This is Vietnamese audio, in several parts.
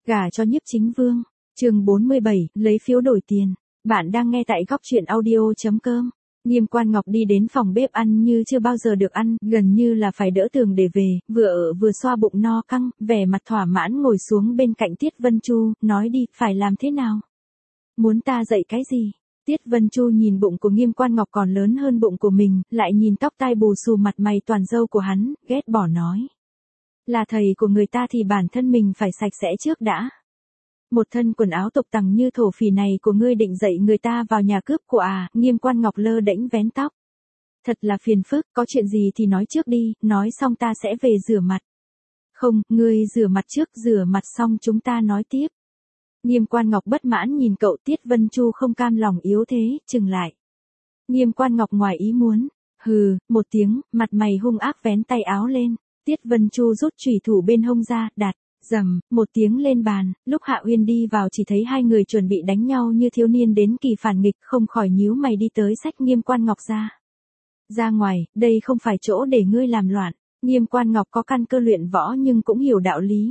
Gả cho Nhiếp Chính Vương. Chương 47, lấy phiếu đổi tiền. Bạn đang nghe tại góc truyện audio.com. Nghiêm Quan Ngọc đi đến phòng bếp ăn như chưa bao giờ được ăn, gần như là phải đỡ tường để về, vừa ở vừa xoa bụng no căng, vẻ mặt thỏa mãn ngồi xuống bên cạnh Tiết Vân Chu, nói đi, phải làm thế nào? Muốn ta dạy cái gì? Tiết Vân Chu nhìn bụng của Nghiêm Quan Ngọc còn lớn hơn bụng của mình, lại nhìn tóc tai bù xù mặt mày toàn râu của hắn, ghét bỏ nói. Là thầy của người ta thì bản thân mình phải sạch sẽ trước đã. Một thân quần áo tục tằng như thổ phỉ này của ngươi định dạy người ta vào nhà cướp của à? Nghiêm Quan Ngọc lơ đễnh vén tóc. Thật là phiền phức, có chuyện gì thì nói trước đi, nói xong ta sẽ về rửa mặt. Không, ngươi rửa mặt trước, rửa mặt xong chúng ta nói tiếp. Nghiêm Quan Ngọc bất mãn nhìn cậu. Tiết Vân Chu không cam lòng yếu thế, chừng lại. Nghiêm Quan Ngọc ngoài ý muốn. Hừ, một tiếng, mặt mày hung ác vén tay áo lên. Tiết Vân Chu rút chủy thủ bên hông ra, đặt. Rầm, một tiếng lên bàn, lúc Hạ Uyên đi vào chỉ thấy hai người chuẩn bị đánh nhau như thiếu niên đến kỳ phản nghịch, không khỏi nhíu mày đi tới xách Nghiêm Quan Ngọc ra. Ra ngoài, đây không phải chỗ để ngươi làm loạn. Nghiêm Quan Ngọc có căn cơ luyện võ nhưng cũng hiểu đạo lý.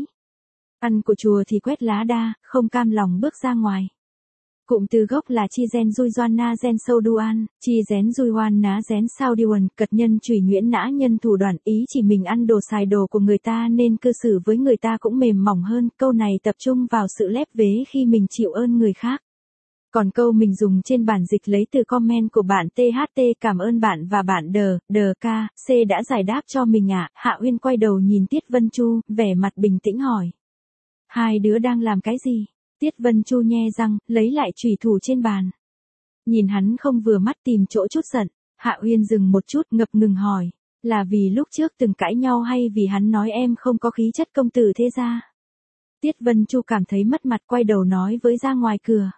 Ăn của chùa thì quét lá đa, không cam lòng bước ra ngoài. Cụm từ gốc là chi gen dui doan na gen sâu duan, chi rén dui hoan ná rén sao điuan, cật nhân chủy nhuyễn nã nhân thủ đoạn, ý chỉ mình ăn đồ xài đồ của người ta nên cư xử với người ta cũng mềm mỏng hơn, câu này tập trung vào sự lép vế khi mình chịu ơn người khác. Còn câu mình dùng trên bản dịch lấy từ comment của bạn THT, cảm ơn bạn và bạn DK, C đã giải đáp cho mình ạ. Hạ Uyên quay đầu nhìn Tiết Vân Chu, vẻ mặt bình tĩnh hỏi. Hai đứa đang làm cái gì? Tiết Vân Chu nhe răng, lấy lại chủy thủ trên bàn. Nhìn hắn không vừa mắt tìm chỗ chút giận, Hạ Uyên dừng một chút ngập ngừng hỏi, là vì lúc trước từng cãi nhau hay vì hắn nói em không có khí chất công tử thế gia? Tiết Vân Chu cảm thấy mất mặt quay đầu nói với ra ngoài cửa.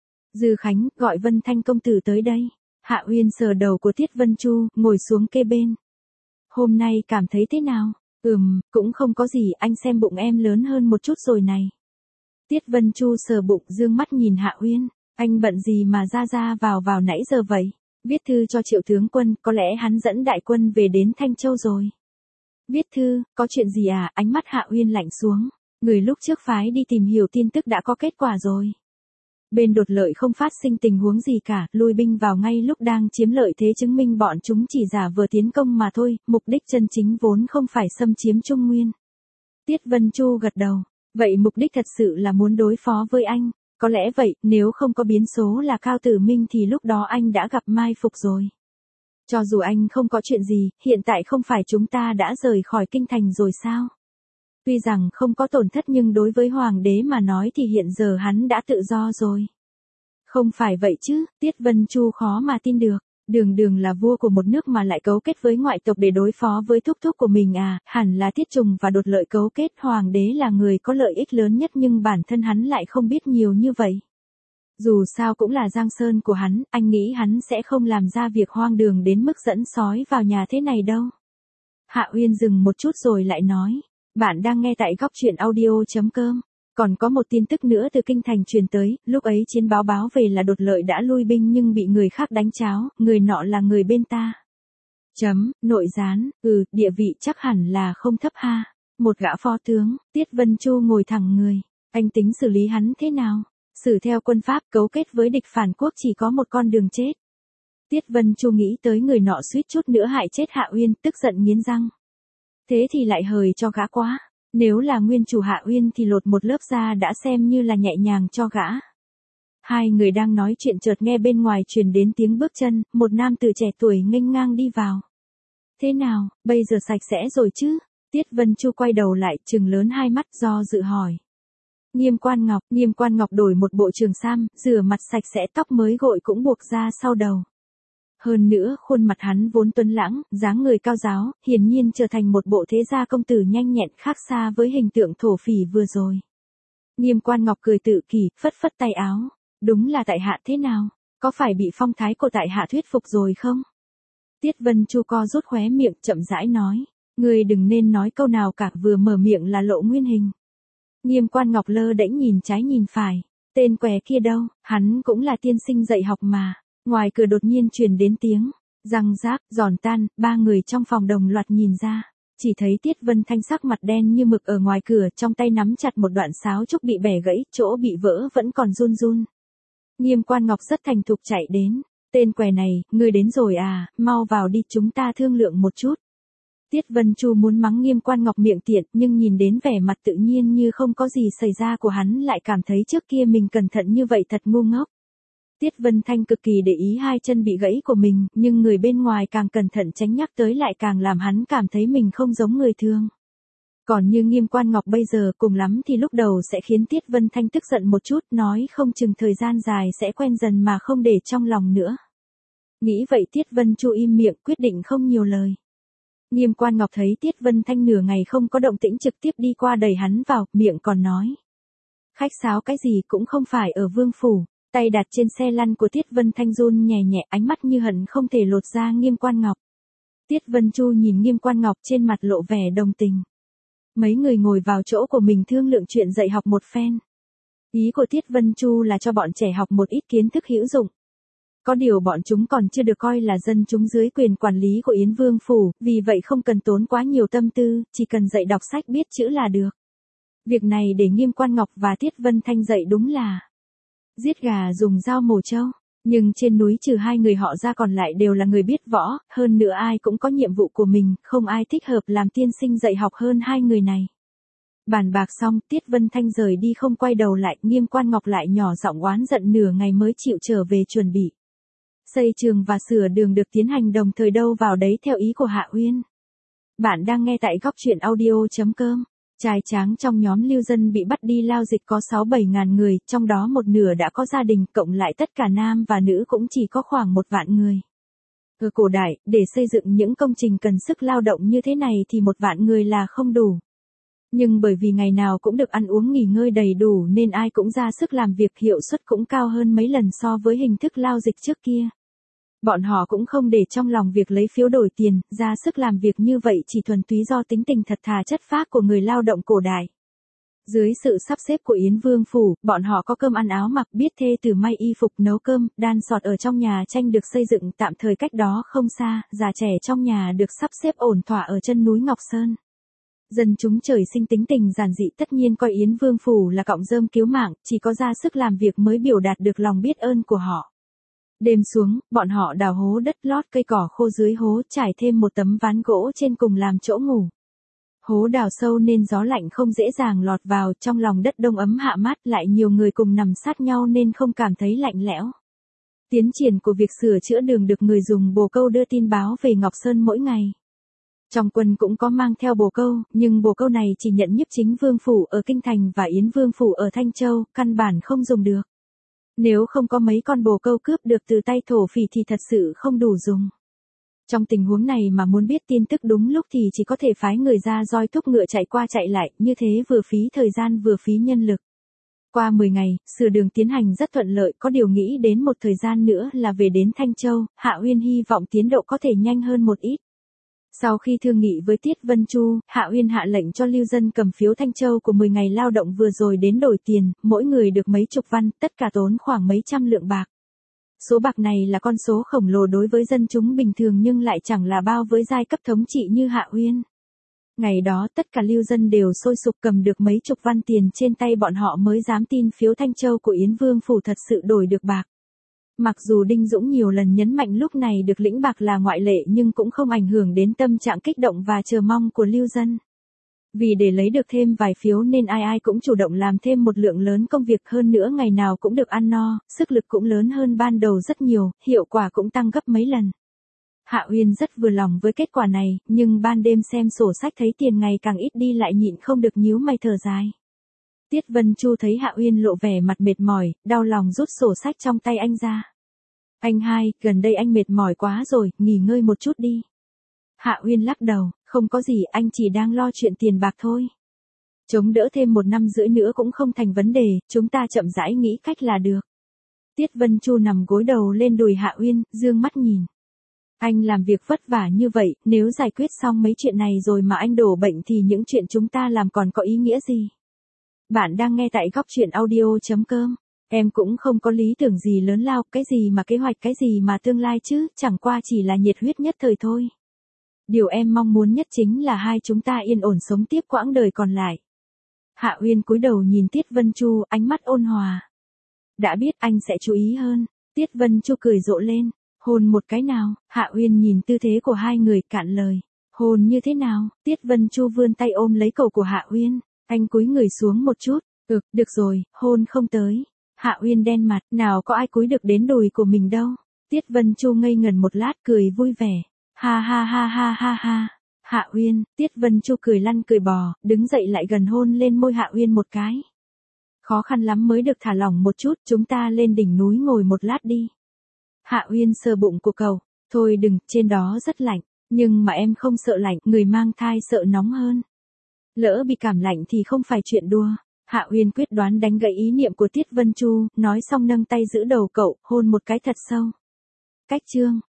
Dư Khánh, gọi Vân Thanh công tử tới đây. Hạ Uyên sờ đầu của Tiết Vân Chu, ngồi xuống kê bên. Hôm nay cảm thấy thế nào? Cũng không có gì, anh xem bụng em lớn hơn một chút rồi này. Tiết Vân Chu sờ bụng dương mắt nhìn Hạ Uyên, anh bận gì mà ra vào nãy giờ vậy? Viết thư cho Triệu tướng quân, có lẽ hắn dẫn đại quân về đến Thanh Châu rồi. Viết thư, có chuyện gì à? Ánh mắt Hạ Uyên lạnh xuống, người lúc trước phái đi tìm hiểu tin tức đã có kết quả rồi. Bên Đột Lợi không phát sinh tình huống gì cả, lui binh vào ngay lúc đang chiếm lợi thế, chứng minh bọn chúng chỉ giả vờ tiến công mà thôi, mục đích chân chính vốn không phải xâm chiếm Trung Nguyên. Tiết Vân Chu gật đầu. Vậy mục đích thật sự là muốn đối phó với anh, có lẽ vậy, nếu không có biến số là Cao Tử Minh thì lúc đó anh đã gặp mai phục rồi. Cho dù anh không có chuyện gì, hiện tại không phải chúng ta đã rời khỏi kinh thành rồi sao? Tuy rằng không có tổn thất nhưng đối với Hoàng đế mà nói thì hiện giờ hắn đã tự do rồi. Không phải vậy chứ, Tiết Vân Chu khó mà tin được. Đường là vua của một nước mà lại cấu kết với ngoại tộc để đối phó với thúc thúc của mình à? Hẳn là Tiết Trùng và Đột Lợi cấu kết. Hoàng đế là người có lợi ích lớn nhất nhưng bản thân hắn lại không biết nhiều như vậy. Dù sao cũng là giang sơn của hắn, anh nghĩ hắn sẽ không làm ra việc hoang đường đến mức dẫn sói vào nhà thế này đâu. Hạ Uyên dừng một chút rồi lại nói, bạn đang nghe tại góc truyện audio.com. Còn có một tin tức nữa từ kinh thành truyền tới, lúc ấy chiến báo về là Đột Lợi đã lui binh nhưng bị người khác đánh cháo, người nọ là người bên ta. Nội gián, địa vị chắc hẳn là không thấp ha. Một gã phó tướng. Tiết Vân Chu ngồi thẳng người. Anh tính xử lý hắn thế nào? Xử theo quân pháp, cấu kết với địch phản quốc chỉ có một con đường chết. Tiết Vân Chu nghĩ tới người nọ suýt chút nữa hại chết Hạ Uyên, tức giận nghiến răng. Thế thì lại hời cho gã quá. Nếu là nguyên chủ Hạ Uyên thì lột một lớp da đã xem như là nhẹ nhàng cho gã. Hai người đang nói chuyện chợt nghe bên ngoài truyền đến tiếng bước chân, một nam tử trẻ tuổi nghênh ngang đi vào. Thế nào, bây giờ sạch sẽ rồi chứ? Tiết Vân Chu quay đầu lại, trừng lớn hai mắt do dự hỏi. Nghiêm Quan Ngọc đổi một bộ trường sam, rửa mặt sạch sẽ, tóc mới gội cũng buộc ra sau đầu. Hơn nữa, khuôn mặt hắn vốn tuấn lãng, dáng người cao giáo, hiển nhiên trở thành một bộ thế gia công tử nhanh nhẹn, khác xa với hình tượng thổ phỉ vừa rồi. Nghiêm Quan Ngọc cười tự kỷ, phất phất tay áo. Đúng là tại hạ thế nào? Có phải bị phong thái của tại hạ thuyết phục rồi không? Tiết Vân Chu co rút khóe miệng, chậm rãi nói. Ngươi đừng nên nói câu nào cả, vừa mở miệng là lộ nguyên hình. Nghiêm Quan Ngọc lơ đễnh nhìn trái nhìn phải. Tên què kia đâu, hắn cũng là tiên sinh dạy học mà. Ngoài cửa đột nhiên truyền đến tiếng răng rác, giòn tan, ba người trong phòng đồng loạt nhìn ra. chỉ thấy Tiết Vân Thanh sắc mặt đen như mực ở ngoài cửa, trong tay nắm chặt một đoạn sáo trúc bị bẻ gãy, chỗ bị vỡ vẫn còn run run. Nghiêm Quan Ngọc rất thành thục chạy đến. Tên què này, ngươi đến rồi à, mau vào đi, chúng ta thương lượng một chút. Tiết Vân Chu muốn mắng Nghiêm Quan Ngọc miệng tiện, nhưng nhìn đến vẻ mặt tự nhiên như không có gì xảy ra của hắn lại cảm thấy trước kia mình cẩn thận như vậy thật ngu ngốc. Tiết Vân Thanh cực kỳ để ý hai chân bị gãy của mình, nhưng người bên ngoài càng cẩn thận tránh nhắc tới lại càng làm hắn cảm thấy mình không giống người thường. Còn như Nghiêm Quan Ngọc bây giờ cùng lắm thì lúc đầu sẽ khiến Tiết Vân Thanh tức giận một chút, nói không chừng thời gian dài sẽ quen dần mà không để trong lòng nữa. Nghĩ vậy Tiết Vân Chu im miệng, quyết định không nhiều lời. Nghiêm Quan Ngọc thấy Tiết Vân Thanh nửa ngày không có động tĩnh trực tiếp đi qua đẩy hắn vào, miệng còn nói. Khách sáo cái gì cũng không phải ở vương phủ, tay đặt trên xe lăn của Tiết Vân Thanh run nhẹ nhẹ, ánh mắt như hận không thể lột ra Nghiêm Quan Ngọc. Tiết Vân Chu nhìn Nghiêm Quan Ngọc trên mặt lộ vẻ đồng tình. Mấy người ngồi vào chỗ của mình thương lượng chuyện dạy học một phen. Ý của Tiết Vân Chu là cho bọn trẻ học một ít kiến thức hữu dụng. Có điều bọn chúng còn chưa được coi là dân chúng dưới quyền quản lý của Yến Vương Phủ, vì vậy không cần tốn quá nhiều tâm tư, chỉ cần dạy đọc sách biết chữ là được. Việc này để Nghiêm Quan Ngọc và Tiết Vân Thanh dạy đúng là giết gà dùng dao mổ trâu. Nhưng trên núi trừ hai người họ ra còn lại đều là người biết võ, hơn nữa ai cũng có nhiệm vụ của mình, không ai thích hợp làm tiên sinh dạy học hơn hai người này. Bàn bạc xong, Tiết Vân Thanh rời đi không quay đầu lại, Nghiêm Quan Ngọc lại nhỏ giọng oán giận nửa ngày mới chịu trở về chuẩn bị. Xây trường và sửa đường được tiến hành đồng thời đâu vào đấy theo ý của Hạ Uyên. Bạn đang nghe tại góc truyện audio.com. Trai tráng trong nhóm lưu dân bị bắt đi lao dịch có 6-7 ngàn người, trong đó một nửa đã có gia đình, cộng lại tất cả nam và nữ cũng chỉ có khoảng 1 vạn người. Ở cổ đại, để xây dựng những công trình cần sức lao động như thế này thì 1 vạn người là không đủ. Nhưng bởi vì ngày nào cũng được ăn uống nghỉ ngơi đầy đủ nên ai cũng ra sức làm việc, hiệu suất cũng cao hơn mấy lần so với hình thức lao dịch trước kia. Bọn họ cũng không để trong lòng việc lấy phiếu đổi tiền, ra sức làm việc như vậy chỉ thuần túy do tính tình thật thà chất phác của người lao động cổ đại. Dưới sự sắp xếp của Yến Vương Phủ, bọn họ có cơm ăn áo mặc, biết thê tử may y phục nấu cơm, đan sọt ở trong nhà tranh được xây dựng tạm thời cách đó không xa, già trẻ trong nhà được sắp xếp ổn thỏa ở chân núi Ngọc Sơn. Dân chúng trời sinh tính tình giản dị tất nhiên coi Yến Vương Phủ là cọng rơm cứu mạng, chỉ có ra sức làm việc mới biểu đạt được lòng biết ơn của họ. Đêm xuống, bọn họ đào hố đất, lót cây cỏ khô dưới hố, trải thêm một tấm ván gỗ trên cùng làm chỗ ngủ. Hố đào sâu nên gió lạnh không dễ dàng lọt vào, trong lòng đất đông ấm hạ mát, lại nhiều người cùng nằm sát nhau nên không cảm thấy lạnh lẽo. Tiến triển của việc sửa chữa đường được người dùng bồ câu đưa tin báo về Ngọc Sơn mỗi ngày. Trong quân cũng có mang theo bồ câu, nhưng bồ câu này chỉ nhận Nhiếp Chính Vương Phủ ở Kinh Thành và Yến Vương Phủ ở Thanh Châu, căn bản không dùng được. Nếu không có mấy con bồ câu cướp được từ tay thổ phỉ thì thật sự không đủ dùng. Trong tình huống này mà muốn biết tin tức đúng lúc thì chỉ có thể phái người ra roi thúc ngựa chạy qua chạy lại, như thế vừa phí thời gian vừa phí nhân lực. Qua 10 ngày, sửa đường tiến hành rất thuận lợi, có điều nghĩ đến một thời gian nữa là về đến Thanh Châu, Hạ Uyên hy vọng tiến độ có thể nhanh hơn một ít. Sau khi thương nghị với Tiết Vân Chu, Hạ Uyên hạ lệnh cho lưu dân cầm phiếu Thanh Châu của 10 ngày lao động vừa rồi đến đổi tiền, mỗi người được mấy chục văn, tất cả tốn khoảng mấy trăm lượng bạc. Số bạc này là con số khổng lồ đối với dân chúng bình thường nhưng lại chẳng là bao với giai cấp thống trị như Hạ Uyên. Ngày đó tất cả lưu dân đều sôi sục cầm được mấy chục văn tiền trên tay, bọn họ mới dám tin phiếu Thanh Châu của Yến Vương Phủ thật sự đổi được bạc. Mặc dù Đinh Dũng nhiều lần nhấn mạnh lúc này được lĩnh bạc là ngoại lệ nhưng cũng không ảnh hưởng đến tâm trạng kích động và chờ mong của lưu dân. Vì để lấy được thêm vài phiếu nên ai ai cũng chủ động làm thêm một lượng lớn công việc, hơn nữa ngày nào cũng được ăn no, sức lực cũng lớn hơn ban đầu rất nhiều, hiệu quả cũng tăng gấp mấy lần. Hạ Uyên rất vừa lòng với kết quả này, nhưng ban đêm xem sổ sách thấy tiền ngày càng ít đi lại nhịn không được nhíu mày thở dài. Tiết Vân Chu thấy Hạ Uyên lộ vẻ mặt mệt mỏi, đau lòng rút sổ sách trong tay anh ra. Anh hai, gần đây anh mệt mỏi quá rồi, nghỉ ngơi một chút đi. Hạ Uyên lắc đầu, không có gì, anh chỉ đang lo chuyện tiền bạc thôi. Chống đỡ thêm 1 năm rưỡi nữa cũng không thành vấn đề, chúng ta chậm rãi nghĩ cách là được. Tiết Vân Chu nằm gối đầu lên đùi Hạ Uyên, dương mắt nhìn. Anh làm việc vất vả như vậy, nếu giải quyết xong mấy chuyện này rồi mà anh đổ bệnh thì những chuyện chúng ta làm còn có ý nghĩa gì? Bạn đang nghe tại góc truyện audio.com. Em cũng không có lý tưởng gì lớn lao, cái gì mà kế hoạch, cái gì mà tương lai chứ, chẳng qua chỉ là nhiệt huyết nhất thời thôi. Điều em mong muốn nhất chính là hai chúng ta yên ổn sống tiếp quãng đời còn lại. Hạ Uyên cúi đầu nhìn Tiết Vân Chu, ánh mắt ôn hòa. Đã biết anh sẽ chú ý hơn. Tiết Vân Chu cười rộ lên. Hôn một cái nào? Hạ Uyên nhìn tư thế của hai người cạn lời. Hôn như thế nào? Tiết Vân Chu vươn tay ôm lấy cổ của Hạ Uyên. Anh cúi người xuống một chút. Được rồi, hôn không tới. Hạ Uyên đen mặt, nào có ai cúi được đến đùi của mình đâu. Tiết Vân Chu ngây ngần một lát cười vui vẻ. Ha ha ha ha ha ha. Hạ Uyên, Tiết Vân Chu cười lăn cười bò, đứng dậy lại gần hôn lên môi Hạ Uyên một cái. Khó khăn lắm mới được thả lỏng một chút, chúng ta lên đỉnh núi ngồi một lát đi. Hạ Uyên sờ bụng của cậu. Thôi đừng, trên đó rất lạnh. Nhưng mà em không sợ lạnh, người mang thai sợ nóng hơn. Lỡ bị cảm lạnh thì không phải chuyện đùa. Hạ Uyên quyết đoán đánh gãy ý niệm của Tiết Vân Chu, nói xong nâng tay giữ đầu cậu, hôn một cái thật sâu. Cách chương